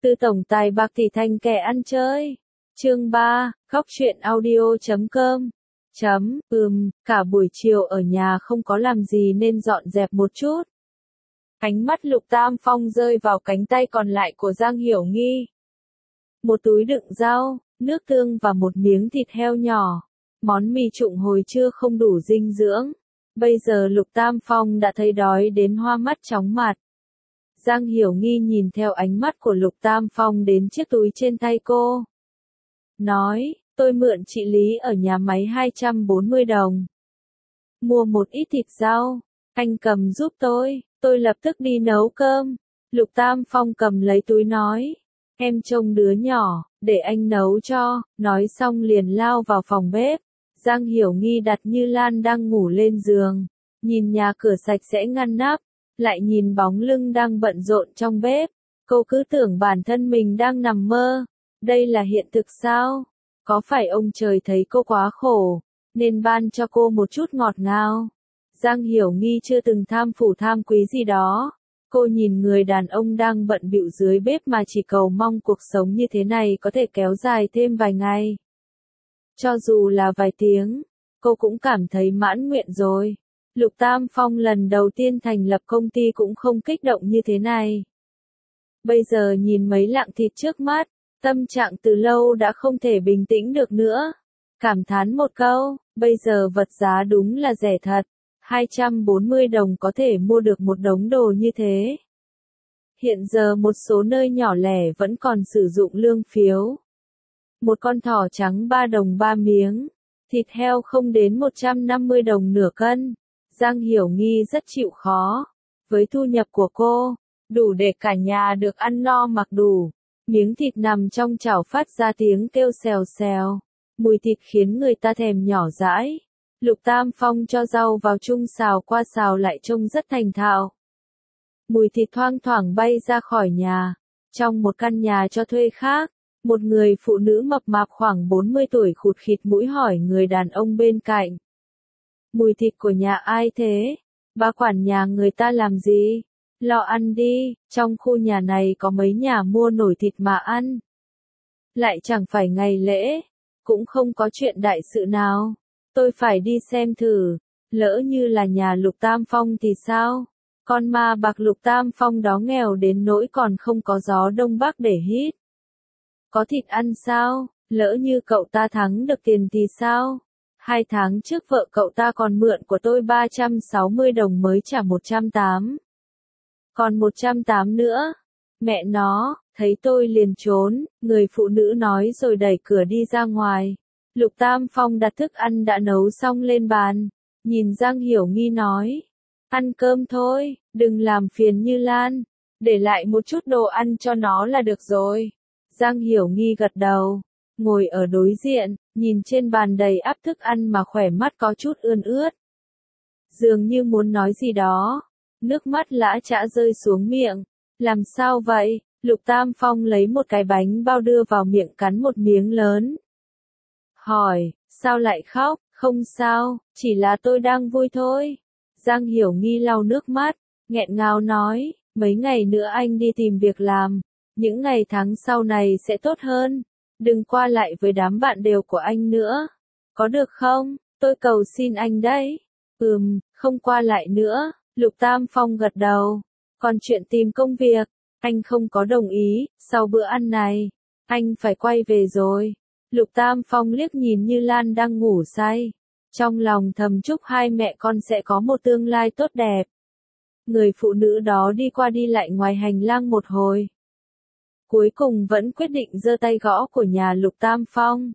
Từ tổng tài bạc tỷ thành kẻ ăn chơi. Chương 3, Góc truyện audio.com. Cả buổi chiều ở nhà không có làm gì nên dọn dẹp một chút. Ánh mắt Lục Tam Phong rơi vào cánh tay còn lại của Giang Hiểu Nghi. Một túi đựng rau, nước tương và một miếng thịt heo nhỏ. Món mì trụng hồi trưa không đủ dinh dưỡng. Bây giờ Lục Tam Phong đã thấy đói đến hoa mắt chóng mặt. Giang Hiểu Nghi nhìn theo ánh mắt của Lục Tam Phong đến chiếc túi trên tay cô. Nói, tôi mượn chị Lý ở nhà máy 240 đồng. Mua một ít thịt rau, anh cầm giúp tôi lập tức đi nấu cơm. Lục Tam Phong cầm lấy túi nói, em trông đứa nhỏ, để anh nấu cho, nói xong liền lao vào phòng bếp. Giang Hiểu Nghi đặt Như Lan đang ngủ lên giường, nhìn nhà cửa sạch sẽ ngăn nắp, lại nhìn bóng lưng đang bận rộn trong bếp. Cô cứ tưởng bản thân mình đang nằm mơ. Đây là hiện thực sao? Có phải ông trời thấy cô quá khổ, nên ban cho cô một chút ngọt ngào? Giang Hiểu Nghi chưa từng tham phủ tham quý gì đó. Cô nhìn người đàn ông đang bận bịu dưới bếp mà chỉ cầu mong cuộc sống như thế này có thể kéo dài thêm vài ngày. Cho dù là vài tiếng, cô cũng cảm thấy mãn nguyện rồi. Lục Tam Phong lần đầu tiên thành lập công ty cũng không kích động như thế này. Bây giờ nhìn mấy lạng thịt trước mắt, tâm trạng từ lâu đã không thể bình tĩnh được nữa. Cảm thán một câu, bây giờ vật giá đúng là rẻ thật. 240 đồng có thể mua được một đống đồ như thế. Hiện giờ một số nơi nhỏ lẻ vẫn còn sử dụng lương phiếu. Một con thỏ trắng 3 đồng 3 miếng, thịt heo không đến 150 đồng nửa cân. Giang Hiểu Nghi rất chịu khó. Với thu nhập của cô, đủ để cả nhà được ăn no mặc đủ. Miếng thịt nằm trong chảo phát ra tiếng kêu xèo xèo. Mùi thịt khiến người ta thèm nhỏ dãi. Lục Tam Phong cho rau vào chung xào qua xào lại trông rất thành thạo. Mùi thịt thoang thoảng bay ra khỏi nhà. Trong một căn nhà cho thuê khác, một người phụ nữ mập mạp khoảng 40 tuổi khụt khịt mũi hỏi người đàn ông bên cạnh. Mùi thịt của nhà ai thế? Bà quản nhà người ta làm gì? Lo ăn đi, trong khu nhà này có mấy nhà mua nổi thịt mà ăn. Lại chẳng phải ngày lễ, cũng không có chuyện đại sự nào. Tôi phải đi xem thử, lỡ như là nhà Lục Tam Phong thì sao? Con ma bạc Lục Tam Phong đó nghèo đến nỗi còn không có gió đông bắc để hít. Có thịt ăn sao? Lỡ như cậu ta thắng được tiền thì sao? 2 tháng trước vợ cậu ta còn mượn của tôi 360 đồng mới trả 180. Còn 180 nữa. Mẹ nó, thấy tôi liền trốn, người phụ nữ nói rồi đẩy cửa đi ra ngoài. Lục Tam Phong đặt thức ăn đã nấu xong lên bàn, nhìn Giang Hiểu Nghi nói. Ăn cơm thôi, đừng làm phiền Như Lan, để lại một chút đồ ăn cho nó là được rồi. Giang Hiểu Nghi gật đầu, ngồi ở đối diện, nhìn trên bàn đầy ắp thức ăn mà khỏe mắt có chút ươn ướt. Dường như muốn nói gì đó, nước mắt lã chã rơi xuống miệng. Làm sao vậy? Lục Tam Phong lấy một cái bánh bao đưa vào miệng cắn một miếng lớn. Hỏi, sao lại khóc? Không sao, chỉ là tôi đang vui thôi. Giang Hiểu Nghi lau nước mắt, nghẹn ngào nói, mấy ngày nữa anh đi tìm việc làm. Những ngày tháng sau này sẽ tốt hơn. Đừng qua lại với đám bạn đều của anh nữa. Có được không? Tôi cầu xin anh đấy. Không qua lại nữa. Lục Tam Phong gật đầu. Còn chuyện tìm công việc, anh không có đồng ý. Sau bữa ăn này, anh phải quay về rồi. Lục Tam Phong liếc nhìn Như Lan đang ngủ say. Trong lòng thầm chúc hai mẹ con sẽ có một tương lai tốt đẹp. Người phụ nữ đó đi qua đi lại ngoài hành lang một hồi. Cuối cùng vẫn quyết định giơ tay gõ của nhà Lục Tam Phong.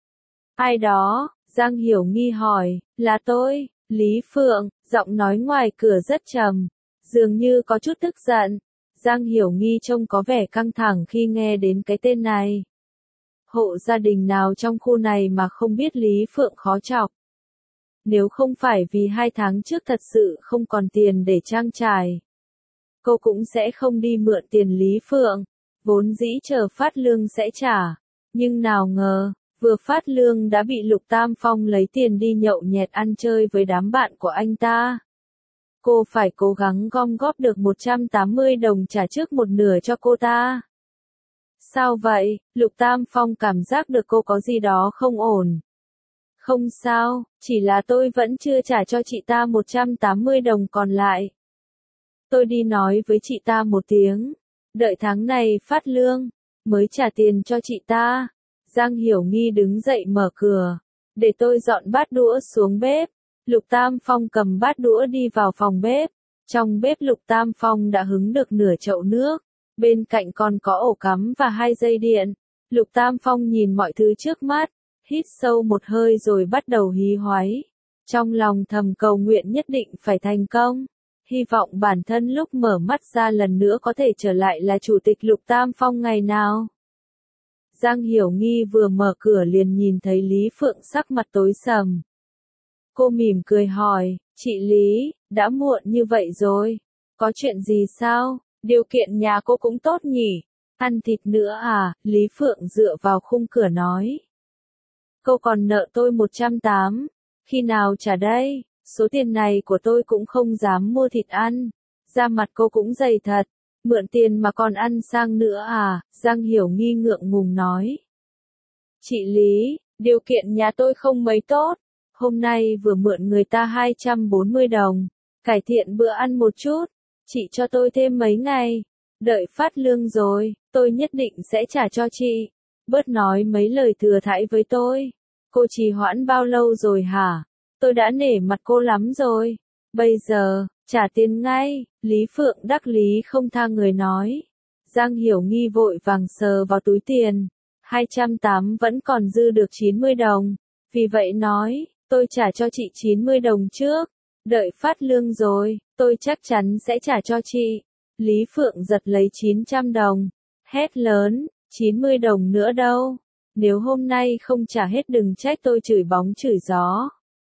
Ai đó? Giang Hiểu Nghi hỏi. Là tôi, Lý Phượng. Giọng nói ngoài cửa rất trầm, dường như có chút tức giận. Giang Hiểu Nghi trông có vẻ căng thẳng khi nghe đến cái tên này. Hộ gia đình nào trong khu này mà không biết Lý Phượng khó chọc. Nếu không phải vì 2 tháng trước thật sự không còn tiền để trang trải, cô cũng sẽ không đi mượn tiền Lý Phượng. Vốn dĩ chờ phát lương sẽ trả, nhưng nào ngờ, vừa phát lương đã bị Lục Tam Phong lấy tiền đi nhậu nhẹt ăn chơi với đám bạn của anh ta. Cô phải cố gắng gom góp được 180 đồng trả trước một nửa cho cô ta. Sao vậy? Lục Tam Phong cảm giác được cô có gì đó không ổn. Không sao, chỉ là tôi vẫn chưa trả cho chị ta 180 đồng còn lại. Tôi đi nói với chị ta một tiếng, đợi tháng này phát lương, mới trả tiền cho chị ta. Giang Hiểu Nghi đứng dậy mở cửa, để tôi dọn bát đũa xuống bếp. Lục Tam Phong cầm bát đũa đi vào phòng bếp. Trong bếp Lục Tam Phong đã hứng được nửa chậu nước, bên cạnh còn có ổ cắm và 2 dây điện. Lục Tam Phong nhìn mọi thứ trước mắt, hít sâu một hơi rồi bắt đầu hí hoáy. Trong lòng thầm cầu nguyện nhất định phải thành công. Hy vọng bản thân lúc mở mắt ra lần nữa có thể trở lại là chủ tịch Lục Tam Phong ngày nào. Giang Hiểu Nghi vừa mở cửa liền nhìn thấy Lý Phượng sắc mặt tối sầm. Cô mỉm cười hỏi, chị Lý, đã muộn như vậy rồi, có chuyện gì sao? Điều kiện nhà cô cũng tốt nhỉ? Ăn thịt nữa à? Lý Phượng dựa vào khung cửa nói. Cô còn nợ tôi 180, khi nào trả đây? Số tiền này của tôi cũng không dám mua thịt ăn. Da mặt cô cũng dày thật, mượn tiền mà còn ăn sang nữa à? Giang Hiểu Nghi ngượng ngùng nói. Chị Lý, điều kiện nhà tôi không mấy tốt. Hôm nay vừa mượn người ta 240 đồng, cải thiện bữa ăn một chút. Chị cho tôi thêm mấy ngày, đợi phát lương rồi, tôi nhất định sẽ trả cho chị. Bớt nói mấy lời thừa thãi với tôi. Cô trì hoãn bao lâu rồi hả? Tôi đã nể mặt cô lắm rồi. Bây giờ, trả tiền ngay. Lý Phượng đắc lý không tha người nói. Giang Hiểu Nghi vội vàng sờ vào túi tiền. 280 vẫn còn dư được 90 đồng. Vì vậy nói, tôi trả cho chị 90 đồng trước. Đợi phát lương rồi, tôi chắc chắn sẽ trả cho chị. Lý Phượng giật lấy 900 đồng. Hét lớn, 90 đồng nữa đâu. Nếu hôm nay không trả hết đừng trách tôi chửi bóng chửi gió.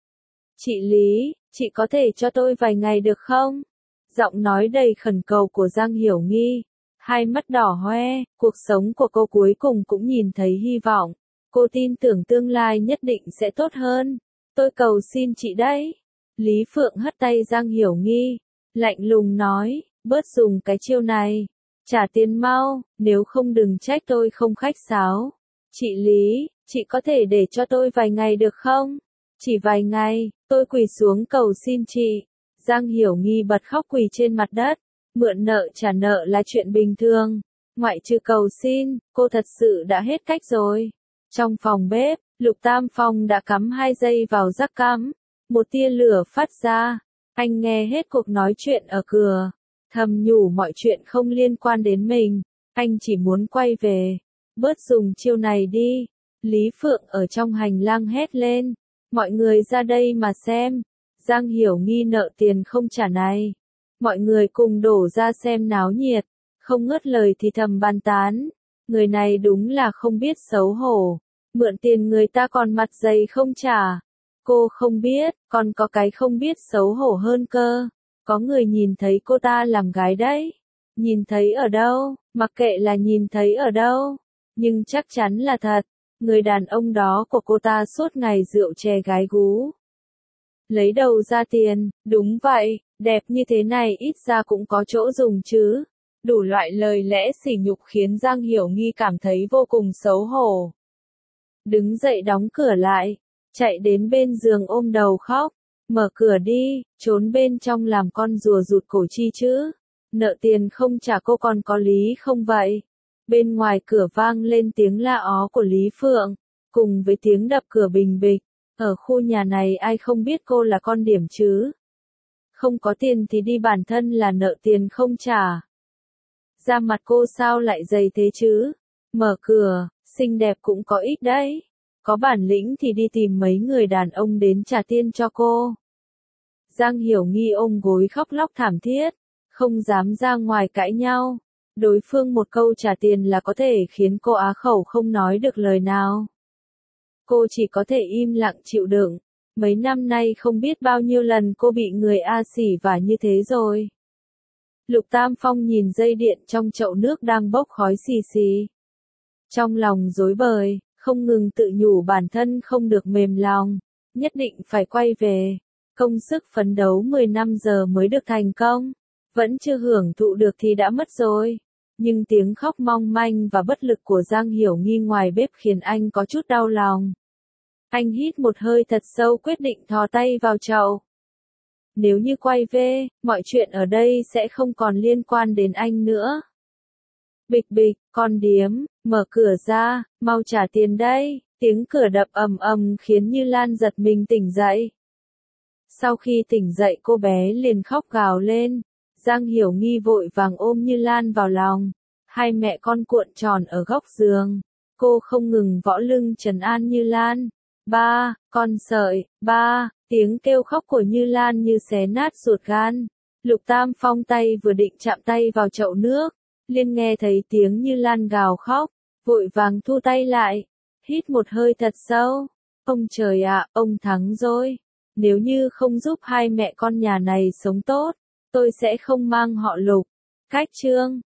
Chị Lý, chị có thể cho tôi vài ngày được không? Giọng nói đầy khẩn cầu của Giang Hiểu Nghi. Hai mắt đỏ hoe, cuộc sống của cô cuối cùng cũng nhìn thấy hy vọng. Cô tin tưởng tương lai nhất định sẽ tốt hơn. Tôi cầu xin chị đấy. Lý Phượng hất tay Giang Hiểu Nghi. Lạnh lùng nói, bớt dùng cái chiêu này. Trả tiền mau, nếu không đừng trách tôi không khách sáo. Chị Lý, chị có thể để cho tôi vài ngày được không? Chỉ vài ngày, tôi quỳ xuống cầu xin chị. Giang Hiểu Nghi bật khóc quỳ trên mặt đất. Mượn nợ trả nợ là chuyện bình thường. Ngoại trừ cầu xin, cô thật sự đã hết cách rồi. Trong phòng bếp, Lục Tam Phong đã cắm 2 dây vào rác cắm. Một tia lửa phát ra. Anh nghe hết cuộc nói chuyện ở cửa. Thầm nhủ mọi chuyện không liên quan đến mình. Anh chỉ muốn quay về. Bớt dùng chiêu này đi. Lý Phượng ở trong hành lang hét lên. Mọi người ra đây mà xem. Giang Hiểu Nghi nợ tiền không trả này. Mọi người cùng đổ ra xem náo nhiệt. Không ngớt lời thì thầm bàn tán. Người này đúng là không biết xấu hổ. Mượn tiền người ta còn mặt dày không trả. Cô không biết, còn có cái không biết xấu hổ hơn cơ. Có người nhìn thấy cô ta làm gái đấy. Nhìn thấy ở đâu, mặc kệ là nhìn thấy ở đâu. Nhưng chắc chắn là thật. Người đàn ông đó của cô ta suốt ngày rượu chè gái gú. Lấy đầu ra tiền, đúng vậy, đẹp như thế này ít ra cũng có chỗ dùng chứ. Đủ loại lời lẽ sỉ nhục khiến Giang Hiểu Nghi cảm thấy vô cùng xấu hổ. Đứng dậy đóng cửa lại, chạy đến bên giường ôm đầu khóc. Mở cửa đi, trốn bên trong làm con rùa rụt cổ chi chứ. Nợ tiền không trả cô còn có lý không vậy? Bên ngoài cửa vang lên tiếng la ó của Lý Phượng, cùng với tiếng đập cửa bình bịch. Ở khu nhà này ai không biết cô là con điểm chứ? Không có tiền thì đi bản thân là nợ tiền không trả. Da mặt cô sao lại dày thế chứ? Mở cửa, xinh đẹp cũng có ít đấy. Có bản lĩnh thì đi tìm mấy người đàn ông đến trả tiền cho cô. Giang Hiểu Nghi ôm gối khóc lóc thảm thiết, không dám ra ngoài cãi nhau. Đối phương một câu trả tiền là có thể khiến cô á khẩu không nói được lời nào. Cô chỉ có thể im lặng chịu đựng. Mấy năm nay không biết bao nhiêu lần cô bị người A xỉ vả như thế rồi. Lục Tam Phong nhìn dây điện trong chậu nước đang bốc khói xì xì. Trong lòng rối bời, không ngừng tự nhủ bản thân không được mềm lòng. Nhất định phải quay về. Công sức phấn đấu 10 năm giờ mới được thành công. Vẫn chưa hưởng thụ được thì đã mất rồi. Nhưng tiếng khóc mong manh và bất lực của Giang Hiểu Nghi ngoài bếp khiến anh có chút đau lòng. Anh hít một hơi thật sâu quyết định thò tay vào chậu. Nếu như quay về, mọi chuyện ở đây sẽ không còn liên quan đến anh nữa. Bịch bịch, con điếm, mở cửa ra, mau trả tiền đây. Tiếng cửa đập ầm ầm khiến Như Lan giật mình tỉnh dậy. Sau khi tỉnh dậy cô bé liền khóc gào lên. Giang Hiểu Nghi vội vàng ôm Như Lan vào lòng. Hai mẹ con cuộn tròn ở góc giường. Cô không ngừng võ lưng trấn an Như Lan. Ba, con sợi, ba, tiếng kêu khóc của Như Lan như xé nát ruột gan. Lục Tam Phong tay vừa định chạm tay vào chậu nước, liền nghe thấy tiếng Như Lan gào khóc, vội vàng thu tay lại, hít một hơi thật sâu. Ông trời ạ, ông thắng rồi. Nếu như không giúp hai mẹ con nhà này sống tốt, tôi sẽ không mang họ Lục. Cách chương